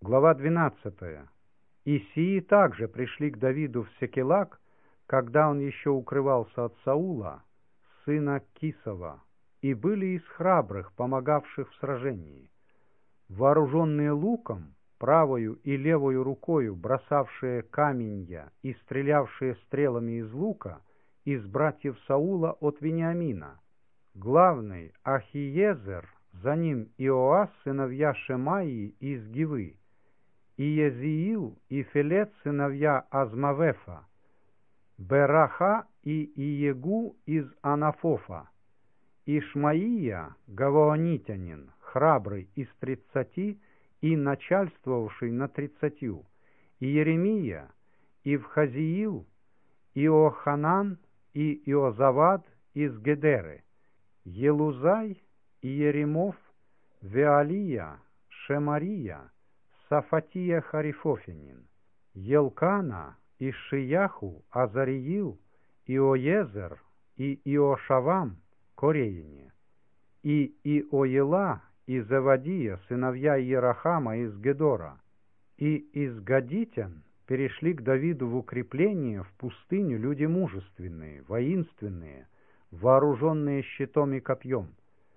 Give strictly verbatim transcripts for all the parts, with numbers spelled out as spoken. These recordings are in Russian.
Глава двенадцатая. И сии также пришли к Давиду в Секелаг, когда он еще укрывался от Саула, сына Кисова, и были из храбрых, помогавших в сражении. Вооруженные луком, правою и левою рукою бросавшие каменья и стрелявшие стрелами из лука, из братьев Саула от Вениамина. Главный Ахиезер, за ним Иоас, сыновья Шемаии из Гивы, и Езиил и Фелет, сыновья Азмавефа, Бераха и Иегу из Анафофа, Ишмаия, гаваонитянин, храбрый из тридцати и начальствовавший над тридцатью, и Еремия, и Вхазиил, Иоханан и Иозавад из Гедеры, Елузай и Еремов, Веалия, Шемария, Сафатия Харифофинин, Елкана и Шияху, Азариил, Иоезер и Иошавам, Кореяне, и Иоела и Завадия, сыновья Иерахама из Гедора, и из Гадитян перешли к Давиду в укрепление в пустыню люди мужественные, воинственные, вооруженные щитом и копьем.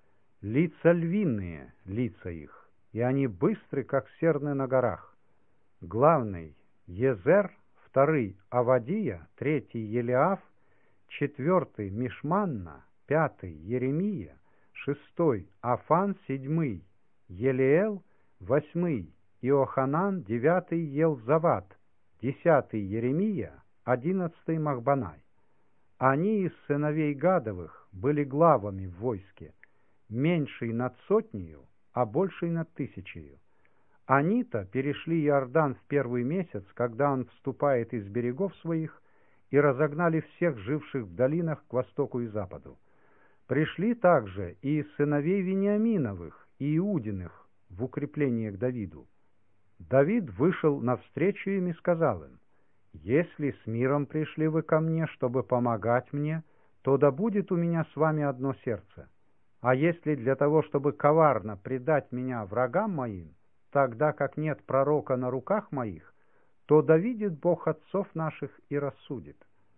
Лица львиные, лица их, и они быстры, как серны на горах. Главный Езер, второй Авадия, третий Елиаф, четвертый Мишманна, пятый Еремия, шестой Афан, седьмый Елиэл, восьмый Иоханан, девятый Елзават, десятый Еремия, одиннадцатый Махбанай. Они из сыновей Гадовых были главами в войске, меньший над сотнею, а больший над тысячею. Они-то перешли Иордан в первый месяц, когда он вступает из берегов своих, и разогнали всех живших в долинах к востоку и западу. Пришли также и из сыновей Вениаминовых и Иудиных в укрепление к Давиду. Давид вышел навстречу им и сказал им: «Если с миром пришли вы ко мне, чтобы помогать мне, то да будет у меня с вами одно сердце. А если для того, чтобы коварно предать меня врагам моим, тогда как нет пророка на руках моих, то да видит Бог отцов наших и рассудит».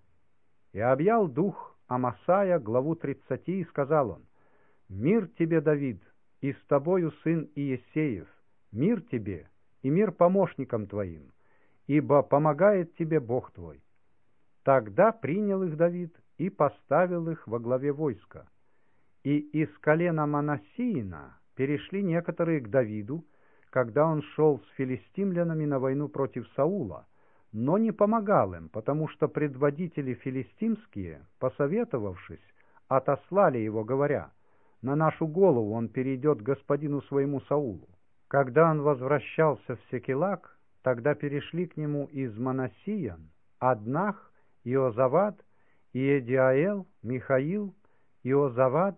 И объял дух Амасая, главу тридцати, и сказал он: «Мир тебе, Давид, и с тобою сын Иессеев, мир тебе и мир помощникам твоим, ибо помогает тебе Бог твой». Тогда принял их Давид и поставил их во главе войска. И из колена Манассиина перешли некоторые к Давиду, когда он шел с филистимлянами на войну против Саула, но не помогал им, потому что предводители филистимские, посоветовавшись, отослали его, говоря: «На нашу голову он перейдет к господину своему Саулу». Когда он возвращался в Секелаг, тогда перешли к нему из Манассиян Аднах, Иозавад, Иедиаэл, Михаил, Иозавад,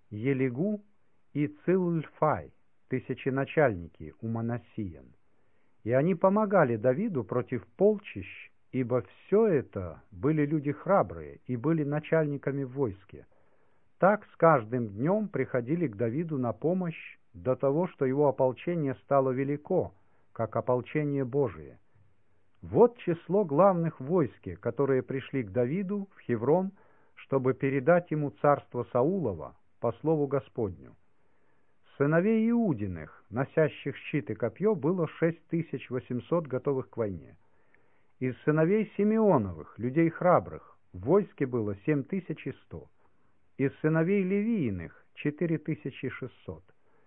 Елигу и Цилульфай, тысяченачальники у Манассиян. И они помогали Давиду против полчищ, ибо все это были люди храбрые и были начальниками в войске. Так с каждым днем приходили к Давиду на помощь до того, что его ополчение стало велико, как ополчение Божие. Вот число главных в войске, которые пришли к Давиду в Хеврон, чтобы передать ему царство Саулова по слову Господню. Сыновей Иудиных, носящих щит и копье, было шесть тысяч восемьсот готовых к войне. Из сыновей Симеоновых, людей храбрых, в войске было семь тысяч сто. Из сыновей Левииных четыре тысячи шестьсот.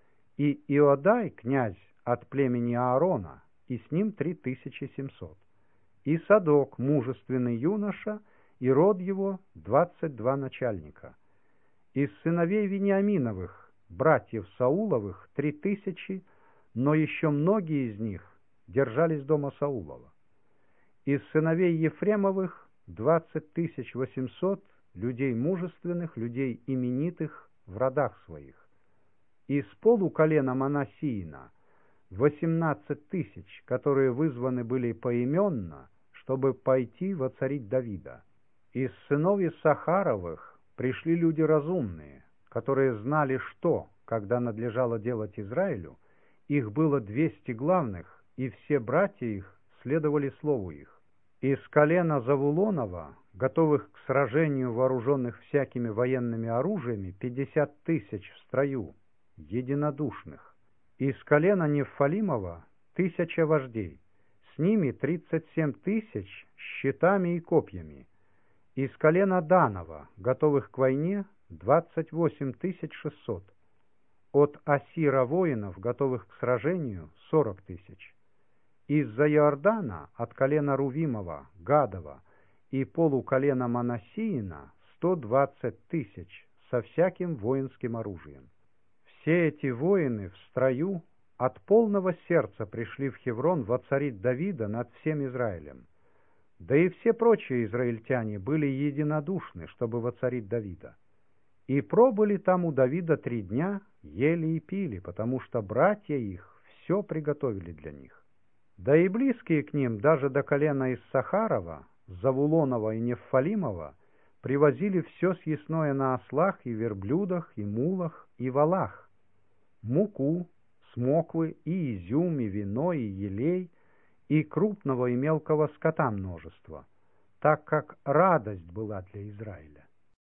И Иодай, князь от племени Аарона, и с ним три тысячи семьсот. И Садок, мужественный юноша, и род его двадцать два начальника. Из сыновей Вениаминовых, братьев Сауловых, три тысячи, но еще многие из них держались дома Саулова. Из сыновей Ефремовых двадцать тысяч восемьсот людей мужественных, людей именитых в родах своих. Из полуколена Манассиина восемнадцать тысяч, которые вызваны были поименно, чтобы пойти воцарить Давида. Из сынов Иссахаровых пришли люди разумные, которые знали, что, когда надлежало делать Израилю. Их было двести главных и все братья их следовали слову их. Из колена Завулонова, готовых к сражению, вооруженных всякими военными оружиями, пятьдесят тысяч в строю, единодушных. Из колена Нефалимова тысяча вождей, с ними тридцать семь тысяч щитами и копьями. Из колена Данова, готовых к войне, двадцать восемь тысяч шестьсот. От Асира воинов, готовых к сражению, сорок тысяч. Из-за Иордана, от колена Рувимова, Гадова и полуколена Манассиина, сто двадцать тысяч со всяким воинским оружием. Все эти воины в строю от полного сердца пришли в Хеврон воцарить Давида над всем Израилем. Да и все прочие израильтяне были единодушны, чтобы воцарить Давида. И пробыли там у Давида три дня, ели и пили, потому что братья их все приготовили для них. Да и близкие к ним, даже до колена Иссахарова, Завулонова и Нефалимова, привозили все съестное на ослах и верблюдах, и мулах, и валах, муку, смоквы, и изюм, и вино, и елей, и крупного и мелкого скота множество, так как радость была для Израиля.